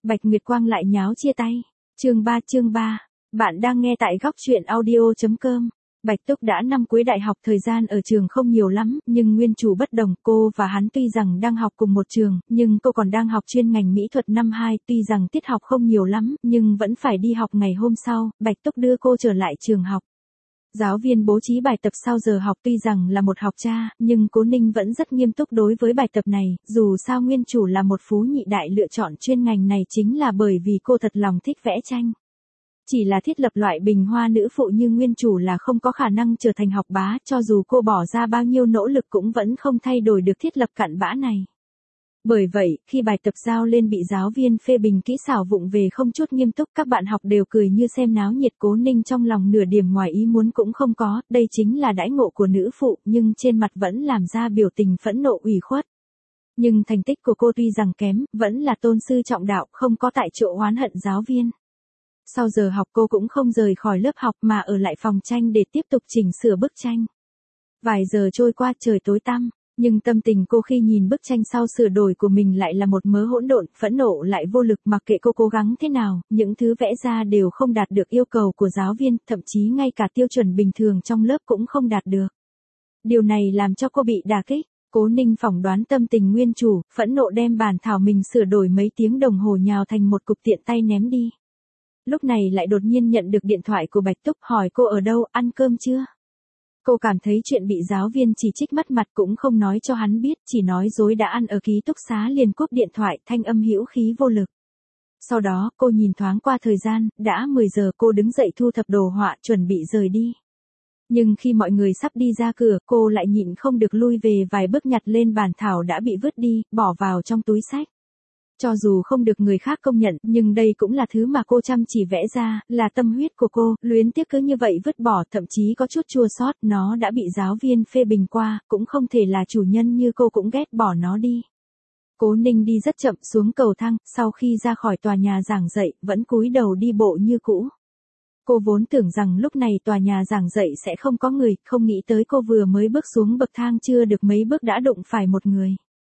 Bạch Nguyệt Quang lại nháo chia tay. Chương 3. Bạn đang nghe tại góc truyện audio.com. Bạch Túc đã năm cuối đại học, thời gian ở trường không nhiều lắm, nhưng nguyên chủ bất đồng, cô và hắn tuy rằng đang học cùng một trường, nhưng cô còn đang học chuyên ngành mỹ thuật năm 2, tuy rằng tiết học không nhiều lắm, nhưng vẫn phải đi học ngày hôm sau, Bạch Túc đưa cô trở lại trường học. Giáo viên bố trí bài tập sau giờ học, tuy rằng là một học cha, nhưng Cố Ninh vẫn rất nghiêm túc đối với bài tập này, dù sao nguyên chủ là một phú nhị đại lựa chọn chuyên ngành này chính là bởi vì cô thật lòng thích vẽ tranh. Chỉ là thiết lập loại bình hoa nữ phụ như nguyên chủ là không có khả năng trở thành học bá, cho dù cô bỏ ra bao nhiêu nỗ lực cũng vẫn không thay đổi được thiết lập cặn bã này. Bởi vậy, khi bài tập giao lên bị giáo viên phê bình kỹ xảo vụng về không chút nghiêm túc, các bạn học đều cười như xem náo nhiệt. Cố Ninh trong lòng nửa điểm ngoài ý muốn cũng không có, đây chính là đãi ngộ của nữ phụ, nhưng trên mặt vẫn làm ra biểu tình phẫn nộ ủy khuất. Nhưng thành tích của cô tuy rằng kém, vẫn là tôn sư trọng đạo, không có tại chỗ oán hận giáo viên. Sau giờ học cô cũng không rời khỏi lớp học mà ở lại phòng tranh để tiếp tục chỉnh sửa bức tranh. Vài giờ trôi qua, trời tối tăm, nhưng tâm tình cô khi nhìn bức tranh sau sửa đổi của mình lại là một mớ hỗn độn, phẫn nộ lại vô lực. Mặc kệ cô cố gắng thế nào, những thứ vẽ ra đều không đạt được yêu cầu của giáo viên, thậm chí ngay cả tiêu chuẩn bình thường trong lớp cũng không đạt được. Điều này làm cho cô bị đả kích. Cố Ninh phỏng đoán tâm tình nguyên chủ, phẫn nộ đem bản thảo mình sửa đổi mấy tiếng đồng hồ nhào thành một cục tiện tay ném đi. Lúc này lại đột nhiên nhận được điện thoại của Bạch Túc hỏi cô ở đâu, ăn cơm chưa? Cô cảm thấy chuyện bị giáo viên chỉ trích mất mặt cũng không nói cho hắn biết, chỉ nói dối đã ăn ở ký túc xá liền cúp điện thoại, thanh âm hữu khí vô lực. Sau đó, cô nhìn thoáng qua thời gian, đã 10 giờ, cô đứng dậy thu thập đồ họa, chuẩn bị rời đi. Nhưng khi mọi người sắp đi ra cửa, cô lại nhịn không được lui về vài bước, nhặt lên bản thảo đã bị vứt đi, bỏ vào trong túi xách. Cho dù không được người khác công nhận, nhưng đây cũng là thứ mà cô chăm chỉ vẽ ra, là tâm huyết của cô, luyến tiếc cứ như vậy vứt bỏ, thậm chí có chút chua xót, nó đã bị giáo viên phê bình qua, cũng không thể là chủ nhân như cô cũng ghét bỏ nó đi. Cố Ninh đi rất chậm xuống cầu thang, sau khi ra khỏi tòa nhà giảng dạy, vẫn cúi đầu đi bộ như cũ. Cô vốn tưởng rằng lúc này tòa nhà giảng dạy sẽ không có người, không nghĩ tới cô vừa mới bước xuống bậc thang chưa được mấy bước đã đụng phải một người.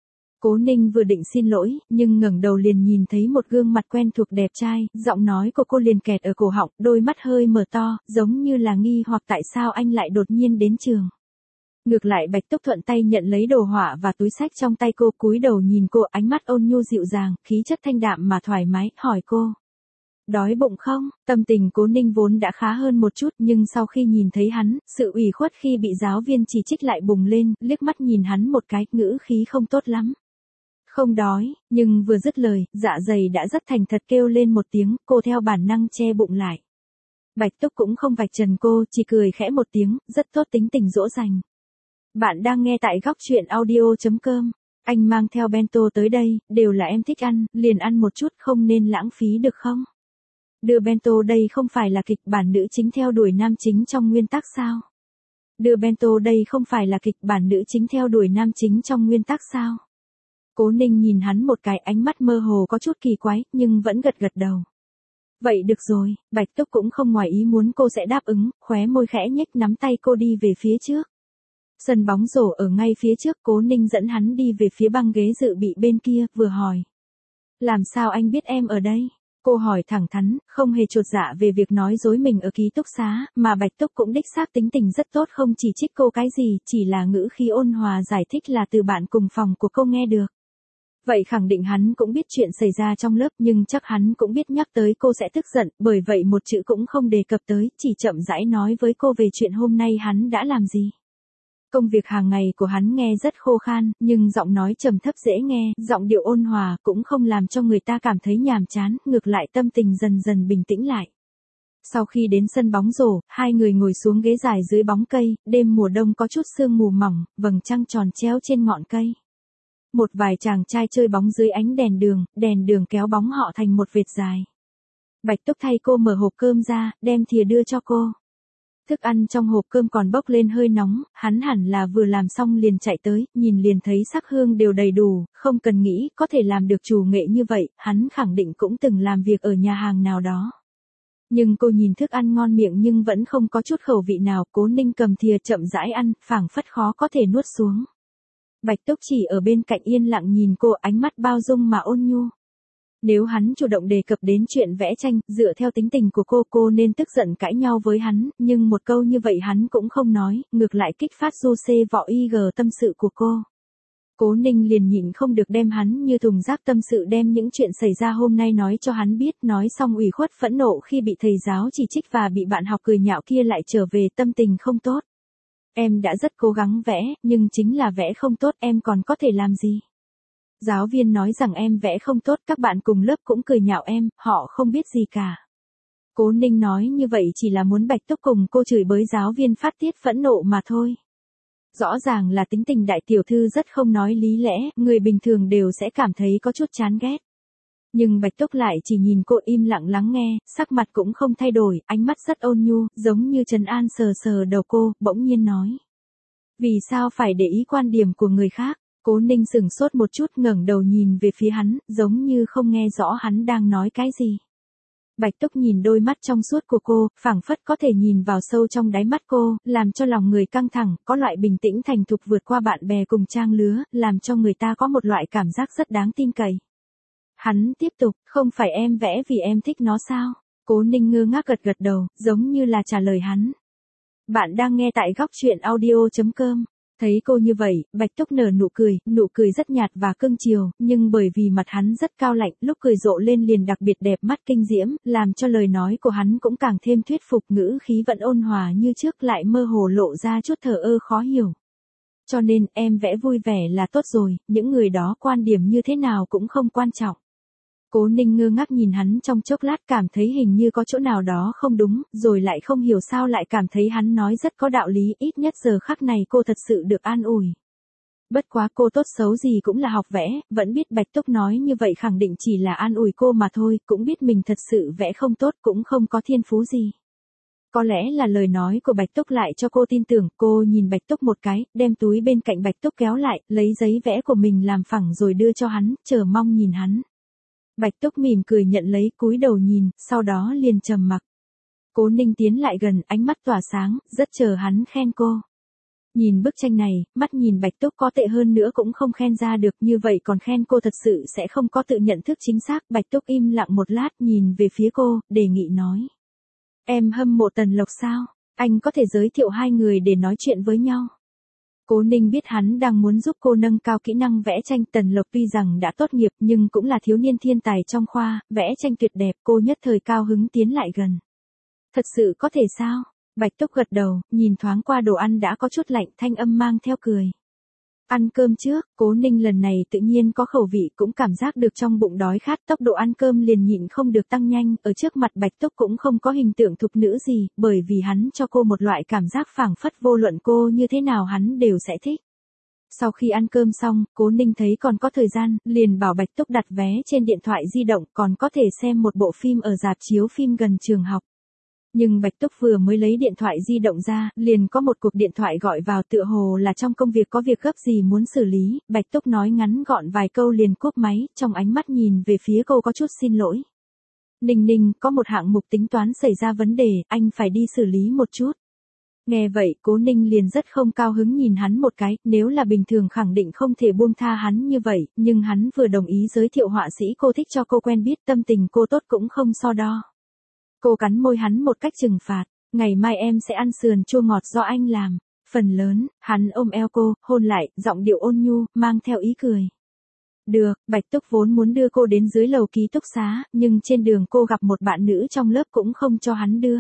Cố Ninh vừa định xin lỗi, nhưng ngẩng đầu liền nhìn thấy một gương mặt quen thuộc đẹp trai, giọng nói của cô liền kẹt ở cổ họng, đôi mắt hơi mở to, giống như là nghi hoặc tại sao anh lại đột nhiên đến trường. Ngược lại Bạch Túc thuận tay nhận lấy đồ họa và túi xách trong tay cô, cúi đầu nhìn cô, ánh mắt ôn nhu dịu dàng, khí chất thanh đạm mà thoải mái, hỏi cô. Đói bụng không? Tâm tình Cố Ninh vốn đã khá hơn một chút, nhưng sau khi nhìn thấy hắn, sự ủy khuất khi bị giáo viên chỉ trích lại bùng lên, liếc mắt nhìn hắn một cái, ngữ khí không tốt lắm. Không đói, nhưng vừa dứt lời, dạ dày đã rất thành thật kêu lên một tiếng, cô theo bản năng che bụng lại. Bạch Túc cũng không vạch trần cô, chỉ cười khẽ một tiếng, rất tốt tính tình dỗ dành. Bạn đang nghe tại góc truyện audio.com. Anh mang theo bento tới đây, đều là em thích ăn, liền ăn một chút, không nên lãng phí được không? Đưa bento đây không phải là kịch bản nữ chính theo đuổi nam chính trong nguyên tắc sao? Đưa bento đây không phải là kịch bản nữ chính theo đuổi nam chính trong nguyên tắc sao? Cố Ninh nhìn hắn một cái, ánh mắt mơ hồ có chút kỳ quái, nhưng vẫn gật gật đầu. Vậy được rồi, Bạch Túc cũng không ngoài ý muốn cô sẽ đáp ứng, khóe môi khẽ nhếch, nắm tay cô đi về phía trước. Sân bóng rổ ở ngay phía trước, Cố Ninh dẫn hắn đi về phía băng ghế dự bị bên kia, vừa hỏi. Làm sao anh biết em ở đây? Cô hỏi thẳng thắn, không hề chột dạ về việc nói dối mình ở ký túc xá, mà Bạch Túc cũng đích xác tính tình rất tốt, không chỉ trích cô cái gì, chỉ là ngữ khí ôn hòa giải thích là từ bạn cùng phòng của cô nghe được. Vậy khẳng định hắn cũng biết chuyện xảy ra trong lớp, nhưng chắc hắn cũng biết nhắc tới cô sẽ tức giận, bởi vậy một chữ cũng không đề cập tới, chỉ chậm rãi nói với cô về chuyện hôm nay hắn đã làm gì. Công việc hàng ngày của hắn nghe rất khô khan, nhưng giọng nói trầm thấp dễ nghe, giọng điệu ôn hòa cũng không làm cho người ta cảm thấy nhàm chán, ngược lại tâm tình dần dần bình tĩnh lại. Sau khi đến sân bóng rổ, hai người ngồi xuống ghế dài dưới bóng cây, đêm mùa đông có chút sương mù mỏng, vầng trăng tròn treo trên ngọn cây. Một vài chàng trai chơi bóng dưới ánh đèn đường kéo bóng họ thành một vệt dài. Bạch Túc thay cô mở hộp cơm ra, đem thìa đưa cho cô. Thức ăn trong hộp cơm còn bốc lên hơi nóng, hắn hẳn là vừa làm xong liền chạy tới, nhìn liền thấy sắc hương đều đầy đủ, không cần nghĩ, có thể làm được chủ nghệ như vậy, hắn khẳng định cũng từng làm việc ở nhà hàng nào đó. Nhưng cô nhìn thức ăn ngon miệng nhưng vẫn không có chút khẩu vị nào, Cố Ninh cầm thìa chậm rãi ăn, phảng phất khó có thể nuốt xuống. Bạch Túc chỉ ở bên cạnh yên lặng nhìn cô, ánh mắt bao dung mà ôn nhu. Nếu hắn chủ động đề cập đến chuyện vẽ tranh, dựa theo tính tình của cô nên tức giận cãi nhau với hắn, nhưng một câu như vậy hắn cũng không nói, ngược lại kích phát Jose vỏ IG tâm sự của cô. Cố Ninh liền nhịn không được đem hắn như thùng rác tâm sự, đem những chuyện xảy ra hôm nay nói cho hắn biết, nói xong ủy khuất phẫn nộ khi bị thầy giáo chỉ trích và bị bạn học cười nhạo kia lại trở về tâm tình không tốt. Em đã rất cố gắng vẽ, nhưng chính là vẽ không tốt, em còn có thể làm gì? Giáo viên nói rằng em vẽ không tốt, các bạn cùng lớp cũng cười nhạo em, họ không biết gì cả. Cố Ninh nói như vậy chỉ là muốn Bạch Túc cùng cô chửi bới giáo viên phát tiết phẫn nộ mà thôi. Rõ ràng là tính tình đại tiểu thư rất không nói lý lẽ, người bình thường đều sẽ cảm thấy có chút chán ghét. Nhưng Bạch Túc lại chỉ nhìn cô im lặng lắng nghe, sắc mặt cũng không thay đổi, ánh mắt rất ôn nhu, giống như trấn an sờ sờ đầu cô, bỗng nhiên nói. Vì sao phải để ý quan điểm của người khác? Cố Ninh sửng sốt một chút, ngẩng đầu nhìn về phía hắn, giống như không nghe rõ hắn đang nói cái gì. Bạch Túc nhìn đôi mắt trong suốt của cô, phảng phất có thể nhìn vào sâu trong đáy mắt cô, làm cho lòng người căng thẳng, có loại bình tĩnh thành thục vượt qua bạn bè cùng trang lứa, làm cho người ta có một loại cảm giác rất đáng tin cậy. Hắn tiếp tục, không phải em vẽ vì em thích nó sao? Cố Ninh ngơ ngác gật gật đầu, giống như là trả lời hắn. Bạn đang nghe tại góc truyện audio.com. Thấy cô như vậy, Bạch Túc nở nụ cười rất nhạt và cưng chiều, nhưng bởi vì mặt hắn rất cao lạnh, lúc cười rộ lên liền đặc biệt đẹp mắt kinh diễm, làm cho lời nói của hắn cũng càng thêm thuyết phục, ngữ khí vẫn ôn hòa như trước lại mơ hồ lộ ra chút thờ ơ khó hiểu. Cho nên, em vẽ vui vẻ là tốt rồi, những người đó quan điểm như thế nào cũng không quan trọng. Cố Ninh ngơ ngác nhìn hắn trong chốc lát, cảm thấy hình như có chỗ nào đó không đúng, rồi lại không hiểu sao lại cảm thấy hắn nói rất có đạo lý, ít nhất giờ khắc này cô thật sự được an ủi. Bất quá cô tốt xấu gì cũng là học vẽ, vẫn biết Bạch Túc nói như vậy khẳng định chỉ là an ủi cô mà thôi, cũng biết mình thật sự vẽ không tốt, cũng không có thiên phú gì. Có lẽ là lời nói của Bạch Túc lại cho cô tin tưởng, cô nhìn Bạch Túc một cái, đem túi bên cạnh Bạch Túc kéo lại, lấy giấy vẽ của mình làm phẳng rồi đưa cho hắn, chờ mong nhìn hắn. Bạch Túc mỉm cười nhận lấy, cúi đầu nhìn, sau đó liền trầm mặc. Cố Ninh tiến lại gần, ánh mắt tỏa sáng, rất chờ hắn khen cô. Nhìn bức tranh này, mắt nhìn Bạch Túc có tệ hơn nữa cũng không khen ra được, như vậy còn khen cô thật sự sẽ không có tự nhận thức chính xác. Bạch Túc im lặng một lát, nhìn về phía cô, đề nghị nói. Em hâm mộ Tần Lộc sao? Anh có thể giới thiệu hai người để nói chuyện với nhau. Cố Ninh biết hắn đang muốn giúp cô nâng cao kỹ năng vẽ tranh. Tần Lộc tuy rằng đã tốt nghiệp nhưng cũng là thiếu niên thiên tài trong khoa, vẽ tranh tuyệt đẹp, cô nhất thời cao hứng tiến lại gần. Thật sự có thể sao? Bạch Túc gật đầu, nhìn thoáng qua đồ ăn đã có chút lạnh, thanh âm mang theo cười. Ăn cơm trước, Cố Ninh lần này tự nhiên có khẩu vị, cũng cảm giác được trong bụng đói khát, tốc độ ăn cơm liền nhịn không được tăng nhanh, ở trước mặt Bạch Túc cũng không có hình tượng thục nữ gì, bởi vì hắn cho cô một loại cảm giác phảng phất vô luận cô như thế nào hắn đều sẽ thích. Sau khi ăn cơm xong, Cố Ninh thấy còn có thời gian, liền bảo Bạch Túc đặt vé trên điện thoại di động, còn có thể xem một bộ phim ở rạp chiếu phim gần trường học. Nhưng Bạch Túc vừa mới lấy điện thoại di động ra, liền có một cuộc điện thoại gọi vào, tựa hồ là trong công việc có việc gấp gì muốn xử lý. Bạch Túc nói ngắn gọn vài câu liền cúp máy, trong ánh mắt nhìn về phía cô có chút xin lỗi. Ninh Ninh, có một hạng mục tính toán xảy ra vấn đề, anh phải đi xử lý một chút. Nghe vậy, Cố Ninh liền rất không cao hứng nhìn hắn một cái, nếu là bình thường khẳng định không thể buông tha hắn như vậy, nhưng hắn vừa đồng ý giới thiệu họa sĩ cô thích cho cô quen biết, tâm tình cô tốt cũng không so đo. Cô cắn môi hắn một cách trừng phạt, ngày mai em sẽ ăn sườn chua ngọt do anh làm. Phần lớn, hắn ôm eo cô, hôn lại, giọng điệu ôn nhu, mang theo ý cười. Được, Bạch Túc vốn muốn đưa cô đến dưới lầu ký túc xá, nhưng trên đường cô gặp một bạn nữ trong lớp cũng không cho hắn đưa.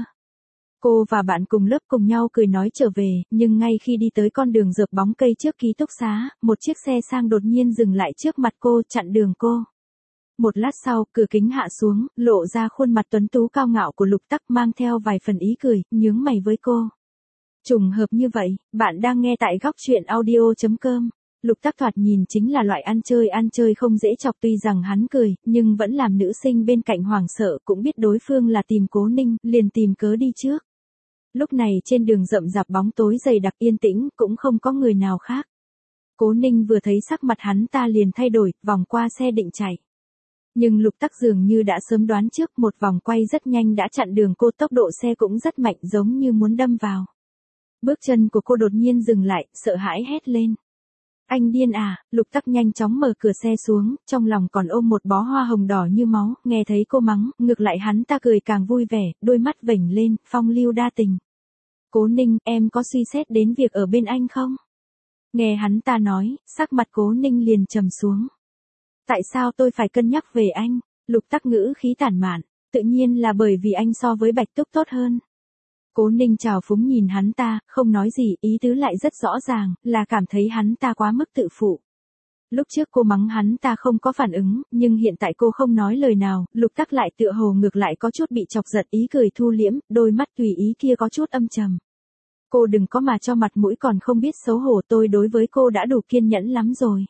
Cô và bạn cùng lớp cùng nhau cười nói trở về, nhưng ngay khi đi tới con đường dợp bóng cây trước ký túc xá, một chiếc xe sang đột nhiên dừng lại trước mặt cô, chặn đường cô. Một lát sau, cửa kính hạ xuống, lộ ra khuôn mặt tuấn tú cao ngạo của Lục Tắc, mang theo vài phần ý cười, nhướng mày với cô. Trùng hợp như vậy, bạn đang nghe tại góc truyện audio.com. Lục Tắc thoạt nhìn chính là loại ăn chơi không dễ chọc, tuy rằng hắn cười, nhưng vẫn làm nữ sinh bên cạnh hoảng sợ, cũng biết đối phương là tìm Cố Ninh, liền tìm cớ đi trước. Lúc này trên đường rậm rạp bóng tối dày đặc yên tĩnh, cũng không có người nào khác. Cố Ninh vừa thấy sắc mặt hắn ta liền thay đổi, vòng qua xe định chạy. Nhưng Lục Tắc dường như đã sớm đoán trước, một vòng quay rất nhanh đã chặn đường cô, tốc độ xe cũng rất mạnh, giống như muốn đâm vào. Bước chân của cô đột nhiên dừng lại, sợ hãi hét lên. Anh điên à, Lục Tắc nhanh chóng mở cửa xe xuống, trong lòng còn ôm một bó hoa hồng đỏ như máu, nghe thấy cô mắng, ngược lại hắn ta cười càng vui vẻ, đôi mắt vểnh lên, phong lưu đa tình. Cố Ninh, em có suy xét đến việc ở bên anh không? Nghe hắn ta nói, sắc mặt Cố Ninh liền trầm xuống. Tại sao tôi phải cân nhắc về anh? Lục Tắc ngữ khí tản mạn, tự nhiên là bởi vì anh so với Bạch Túc tốt hơn. Cố Ninh trào phúng nhìn hắn ta, không nói gì, ý tứ lại rất rõ ràng, là cảm thấy hắn ta quá mức tự phụ. Lúc trước cô mắng hắn ta không có phản ứng, nhưng hiện tại cô không nói lời nào, Lục Tắc lại tựa hồ ngược lại có chút bị chọc giận, ý cười thu liễm, đôi mắt tùy ý kia có chút âm trầm. Cô đừng có mà cho mặt mũi còn không biết xấu hổ, tôi đối với cô đã đủ kiên nhẫn lắm rồi.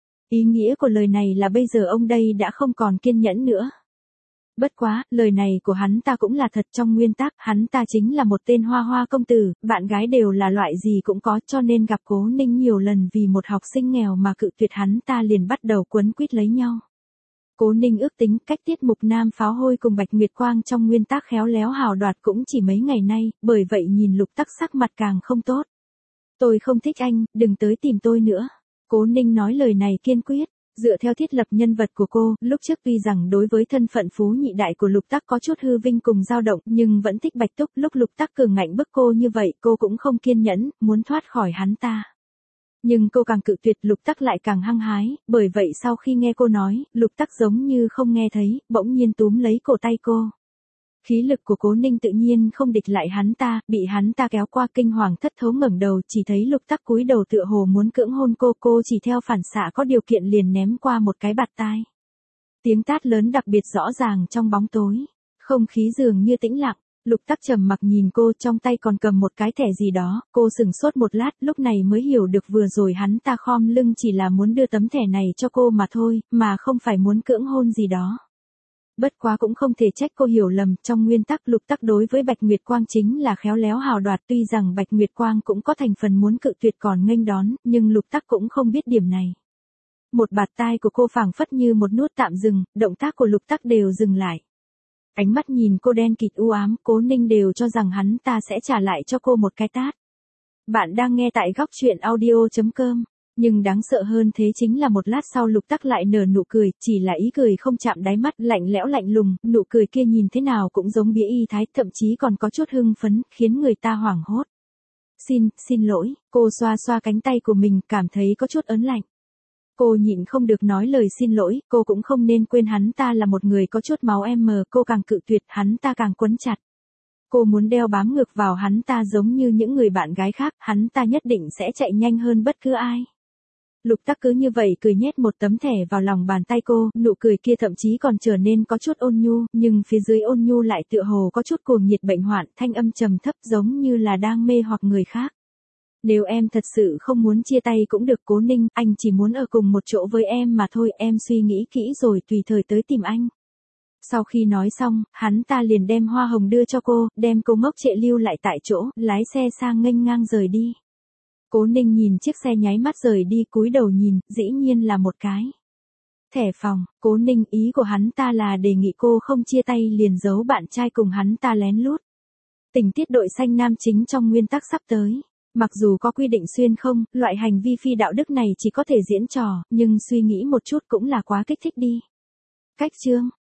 Ý nghĩa của lời này là bây giờ ông đây đã không còn kiên nhẫn nữa. Bất quá, lời này của hắn ta cũng là thật, trong nguyên tắc, hắn ta chính là một tên hoa hoa công tử, bạn gái đều là loại gì cũng có, cho nên gặp Cố Ninh nhiều lần vì một học sinh nghèo mà cự tuyệt hắn ta liền bắt đầu quấn quýt lấy nhau. Cố Ninh ước tính cách tiết mục Nam Pháo Hôi cùng Bạch Nguyệt Quang trong nguyên tắc khéo léo hào đoạt cũng chỉ mấy ngày nay, bởi vậy nhìn Lục Tắc sắc mặt càng không tốt. Tôi không thích anh, đừng tới tìm tôi nữa. Cố Ninh nói lời này kiên quyết. Dựa theo thiết lập nhân vật của cô, lúc trước tuy rằng đối với thân phận phú nhị đại của Lục Tắc có chút hư vinh cùng dao động, nhưng vẫn thích Bạch Túc, lúc Lục Tắc cường ngạnh bức cô như vậy, cô cũng không kiên nhẫn, muốn thoát khỏi hắn ta. Nhưng cô càng cự tuyệt, Lục Tắc lại càng hăng hái, bởi vậy sau khi nghe cô nói, Lục Tắc giống như không nghe thấy, bỗng nhiên túm lấy cổ tay cô. Khí lực của Cố Ninh tự nhiên không địch lại hắn ta, bị hắn ta kéo qua, kinh hoàng thất thố ngẩng đầu, chỉ thấy Lục Tắc cúi đầu tựa hồ muốn cưỡng hôn cô chỉ theo phản xạ có điều kiện liền ném qua một cái bạt tai. Tiếng tát lớn đặc biệt rõ ràng trong bóng tối, không khí dường như tĩnh lặng. Lục Tắc trầm mặc nhìn cô, trong tay còn cầm một cái thẻ gì đó, cô sững sốt một lát, lúc này mới hiểu được vừa rồi hắn ta khom lưng chỉ là muốn đưa tấm thẻ này cho cô mà thôi, mà không phải muốn cưỡng hôn gì đó. Bất quá cũng không thể trách cô hiểu lầm, trong nguyên tắc Lục Tắc đối với Bạch Nguyệt Quang chính là khéo léo hào đoạt, tuy rằng Bạch Nguyệt Quang cũng có thành phần muốn cự tuyệt còn nghênh đón, nhưng Lục Tắc cũng không biết điểm này. Một bạt tai của cô phảng phất như một nút tạm dừng, động tác của Lục Tắc đều dừng lại. Ánh mắt nhìn cô đen kịt u ám, Cố Ninh đều cho rằng hắn ta sẽ trả lại cho cô một cái tát. Bạn đang nghe tại góc truyện audio.com. Nhưng đáng sợ hơn thế chính là một lát sau Lục Tắc lại nở nụ cười, chỉ là ý cười không chạm đáy mắt, lạnh lẽo lạnh lùng, nụ cười kia nhìn thế nào cũng giống bía y thái, thậm chí còn có chút hưng phấn, khiến người ta hoảng hốt. Xin lỗi, cô xoa xoa cánh tay của mình, cảm thấy có chút ớn lạnh. Cô nhịn không được nói lời xin lỗi, cô cũng không nên quên hắn ta là một người có chút máu cô càng cự tuyệt, hắn ta càng quấn chặt. Cô muốn đeo bám ngược vào hắn ta giống như những người bạn gái khác, hắn ta nhất định sẽ chạy nhanh hơn bất cứ ai. Lục Tắc cứ như vậy cười nhét một tấm thẻ vào lòng bàn tay cô, nụ cười kia thậm chí còn trở nên có chút ôn nhu, nhưng phía dưới ôn nhu lại tựa hồ có chút cuồng nhiệt bệnh hoạn, thanh âm trầm thấp giống như là đang mê hoặc người khác. Nếu em thật sự không muốn chia tay cũng được Cố Ninh, anh chỉ muốn ở cùng một chỗ với em mà thôi, em suy nghĩ kỹ rồi tùy thời tới tìm anh. Sau khi nói xong, hắn ta liền đem hoa hồng đưa cho cô, đem cô ngốc trệ lưu lại tại chỗ, lái xe sang nghênh ngang rời đi. Cố Ninh nhìn chiếc xe nháy mắt rời đi, cúi đầu nhìn, dĩ nhiên là một cái thẻ phòng. Cố Ninh ý của hắn ta là đề nghị cô không chia tay liền giấu bạn trai cùng hắn ta lén lút. Tình tiết đội xanh nam chính trong nguyên tắc sắp tới. Mặc dù có quy định xuyên không, loại hành vi phi đạo đức này chỉ có thể diễn trò, nhưng suy nghĩ một chút cũng là quá kích thích đi. Cách chương